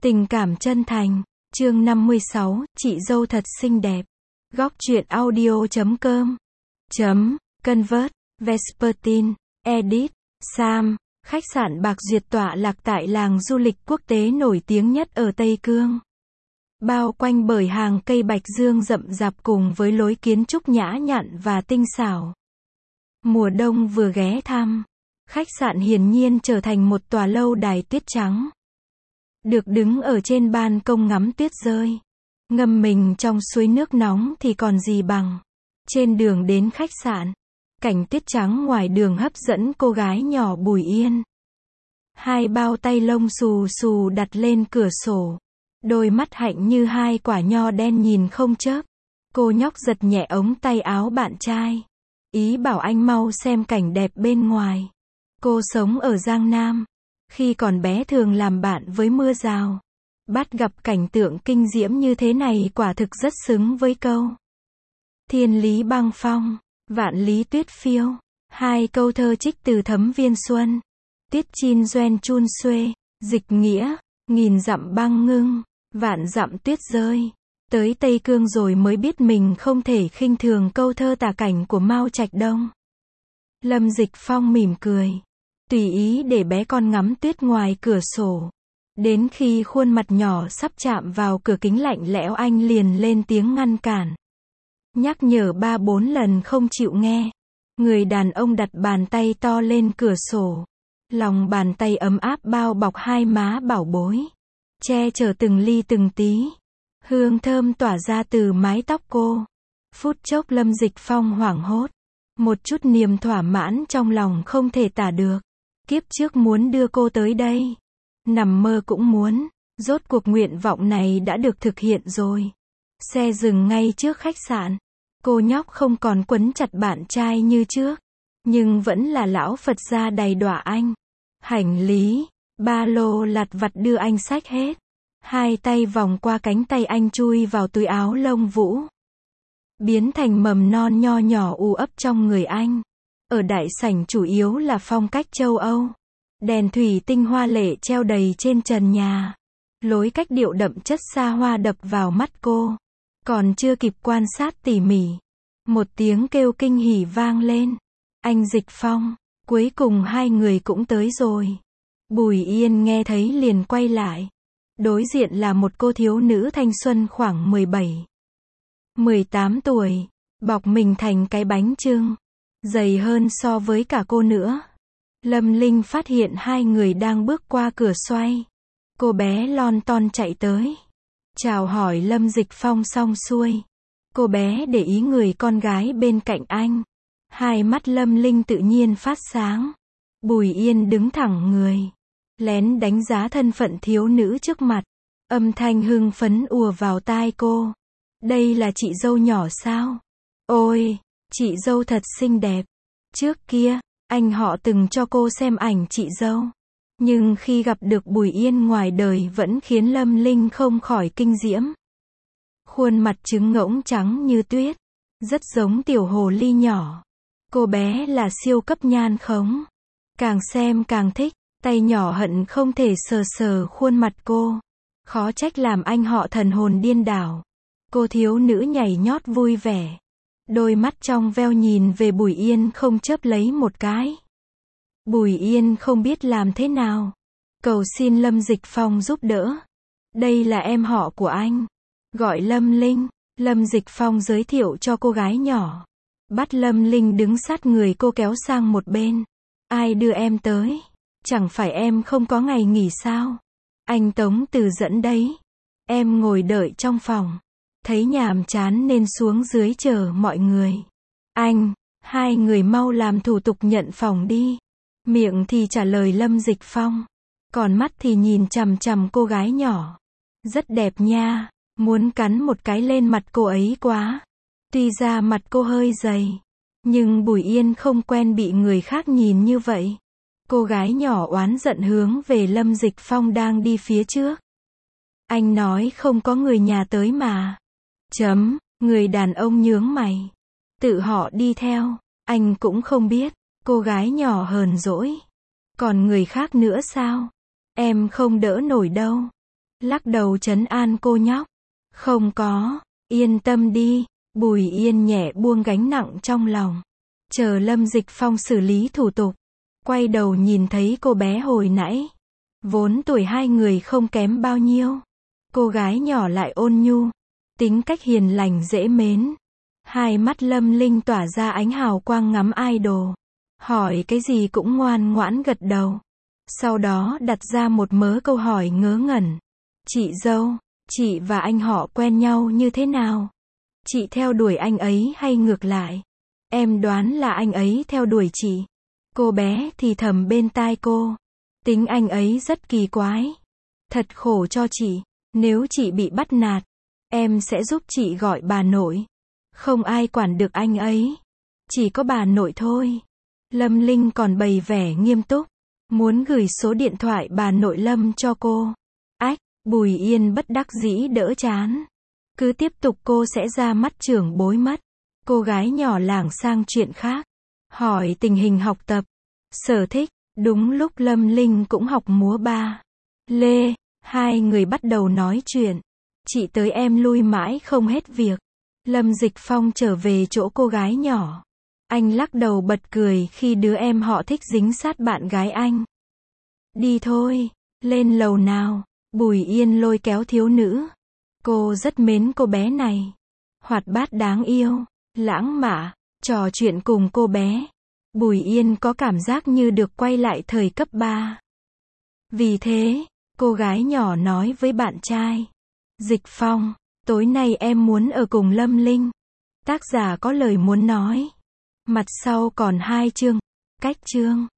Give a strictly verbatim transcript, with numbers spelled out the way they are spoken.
Tình cảm chân thành. Chương năm mươi sáu, chị dâu thật xinh đẹp. Góc truyện audio chấm com. Chấm, Convert, Vespertine, Edit, Sam. Khách sạn Bạc Duyệt tọa lạc tại làng du lịch quốc tế nổi tiếng nhất ở Tây Cương. Bao quanh bởi hàng cây bạch dương rậm rạp cùng với lối kiến trúc nhã nhặn và tinh xảo. Mùa đông vừa ghé thăm, khách sạn hiển nhiên trở thành một tòa lâu đài tuyết trắng. Được đứng ở trên ban công ngắm tuyết rơi, ngâm mình trong suối nước nóng thì còn gì bằng. Trên đường đến khách sạn, cảnh tuyết trắng ngoài đường hấp dẫn cô gái nhỏ Bùi Yên. Hai bao tay lông xù xù đặt lên cửa sổ, đôi mắt hạnh như hai quả nho đen nhìn không chớp. Cô nhóc giật nhẹ ống tay áo bạn trai, ý bảo anh mau xem cảnh đẹp bên ngoài. Cô sống ở Giang Nam, khi còn bé thường làm bạn với mưa rào. Bắt gặp cảnh tượng kinh diễm như thế này quả thực rất xứng với câu thiên lý băng phong, vạn lý tuyết phiêu. Hai câu thơ trích từ Thấm Viên Xuân. Tiết chin doen chun xuê, dịch nghĩa, nghìn dặm băng ngưng, vạn dặm tuyết rơi. Tới Tây Cương rồi mới biết mình không thể khinh thường câu thơ tả cảnh của Mao Trạch Đông. Lâm Dịch Phong mỉm cười, tùy ý để bé con ngắm tuyết ngoài cửa sổ. Đến khi khuôn mặt nhỏ sắp chạm vào cửa kính lạnh lẽo anh liền lên tiếng ngăn cản. Nhắc nhở ba bốn lần không chịu nghe. Người đàn ông đặt bàn tay to lên cửa sổ. Lòng bàn tay ấm áp bao bọc hai má bảo bối, che chở từng ly từng tí. Hương thơm tỏa ra từ mái tóc cô. Phút chốc Lâm Dịch Phong hoảng hốt. Một chút niềm thỏa mãn trong lòng không thể tả được. Kiếp trước muốn đưa cô tới đây, nằm mơ cũng muốn. Rốt cuộc nguyện vọng này đã được thực hiện rồi. Xe dừng ngay trước khách sạn. Cô nhóc không còn quấn chặt bạn trai như trước, nhưng vẫn là lão Phật gia đầy đọa anh. Hành lý, ba lô lặt vặt đưa anh xách hết. Hai tay vòng qua cánh tay anh chui vào túi áo lông vũ, biến thành mầm non nho nhỏ u ấp trong người anh. Ở đại sảnh chủ yếu là phong cách châu Âu. Đèn thủy tinh hoa lệ treo đầy trên trần nhà. Lối cách điệu đậm chất xa hoa đập vào mắt cô. Còn chưa kịp quan sát tỉ mỉ, một tiếng kêu kinh hỉ vang lên. Anh Dịch Phong, cuối cùng hai người cũng tới rồi. Bùi Yên nghe thấy liền quay lại. Đối diện là một cô thiếu nữ thanh xuân khoảng mười bảy, mười tám tuổi, bọc mình thành cái bánh chưng, dày hơn so với cả cô nữa. Lâm Linh phát hiện hai người đang bước qua cửa xoay. Cô bé lon ton chạy tới, chào hỏi Lâm Dịch Phong xong xuôi. Cô bé để ý người con gái bên cạnh anh. Hai mắt Lâm Linh tự nhiên phát sáng. Bùi Yên đứng thẳng người, lén đánh giá thân phận thiếu nữ trước mặt. Âm thanh hưng phấn ùa vào tai cô. Đây là chị dâu nhỏ sao? Ôi, chị dâu thật xinh đẹp. Trước kia, anh họ từng cho cô xem ảnh chị dâu. Nhưng khi gặp được Bùi Yên ngoài đời vẫn khiến Lâm Linh không khỏi kinh diễm. Khuôn mặt trứng ngỗng trắng như tuyết, rất giống tiểu hồ ly nhỏ. Cô bé là siêu cấp nhan khống. Càng xem càng thích, tay nhỏ hận không thể sờ sờ khuôn mặt cô. Khó trách làm anh họ thần hồn điên đảo. Cô thiếu nữ nhảy nhót vui vẻ. Đôi mắt trong veo nhìn về Bùi Yên không chớp lấy một cái. Bùi Yên không biết làm thế nào. Cầu xin Lâm Dịch Phong giúp đỡ. Đây là em họ của anh, gọi Lâm Linh. Lâm Dịch Phong giới thiệu cho cô gái nhỏ. Bắt Lâm Linh đứng sát người cô kéo sang một bên. Ai đưa em tới? Chẳng phải em không có ngày nghỉ sao? Anh Tống Từ dẫn đấy. Em ngồi đợi trong phòng. Thấy nhàm chán nên xuống dưới chờ mọi người. Anh, hai người mau làm thủ tục nhận phòng đi. Miệng thì trả lời Lâm Dịch Phong, còn mắt thì nhìn chằm chằm cô gái nhỏ. Rất đẹp nha, muốn cắn một cái lên mặt cô ấy quá. Tuy ra mặt cô hơi dày, nhưng Bùi Yên không quen bị người khác nhìn như vậy. Cô gái nhỏ oán giận hướng về Lâm Dịch Phong đang đi phía trước. Anh nói không có người nhà tới mà. Chấm, người đàn ông nhướng mày. Tự họ đi theo, anh cũng không biết. Cô gái nhỏ hờn dỗi. Còn người khác nữa sao? Em không đỡ nổi đâu. lắc đầu trấn an cô nhóc. Không có, yên tâm đi. Bùi Yên nhẹ buông gánh nặng trong lòng. Chờ Lâm Dịch Phong xử lý thủ tục. Quay đầu nhìn thấy cô bé hồi nãy. Vốn tuổi hai người không kém bao nhiêu. Cô gái nhỏ lại ôn nhu. Tính cách hiền lành dễ mến. Hai mắt Lâm Linh tỏa ra ánh hào quang ngắm idol. Hỏi cái gì cũng ngoan ngoãn gật đầu. Sau đó đặt ra một mớ câu hỏi ngớ ngẩn. Chị dâu, chị và anh họ quen nhau như thế nào? Chị theo đuổi anh ấy hay ngược lại? Em đoán là anh ấy theo đuổi chị. Cô bé thì thầm bên tai cô. Tính anh ấy rất kỳ quái. Thật khổ cho chị. Nếu chị bị bắt nạt, em sẽ giúp chị gọi bà nội. Không ai quản được anh ấy. Chỉ có bà nội thôi. Lâm Linh còn bày vẻ nghiêm túc. Muốn gửi số điện thoại bà nội Lâm cho cô. Ách, Bùi Yên bất đắc dĩ đỡ chán. Cứ tiếp tục cô sẽ ra mắt trưởng bối mất. Cô gái nhỏ lảng sang chuyện khác. Hỏi tình hình học tập. Sở thích. Đúng lúc Lâm Linh cũng học múa ba lê. Hai người bắt đầu nói chuyện. Chị tới em lui mãi không hết việc. Lâm Dịch Phong trở về chỗ cô gái nhỏ. Anh lắc đầu bật cười khi đứa em họ thích dính sát bạn gái anh. Đi thôi, lên lầu nào. Bùi Yên lôi kéo thiếu nữ. Cô rất mến cô bé này. Hoạt bát đáng yêu, lãng mạn, trò chuyện cùng cô bé. Bùi Yên có cảm giác như được quay lại thời cấp ba. Vì thế, cô gái nhỏ nói với bạn trai. Dịch Phong, tối nay em muốn ở cùng Lâm Linh. Tác giả có lời muốn nói. Mặt sau còn hai chương. Cách chương.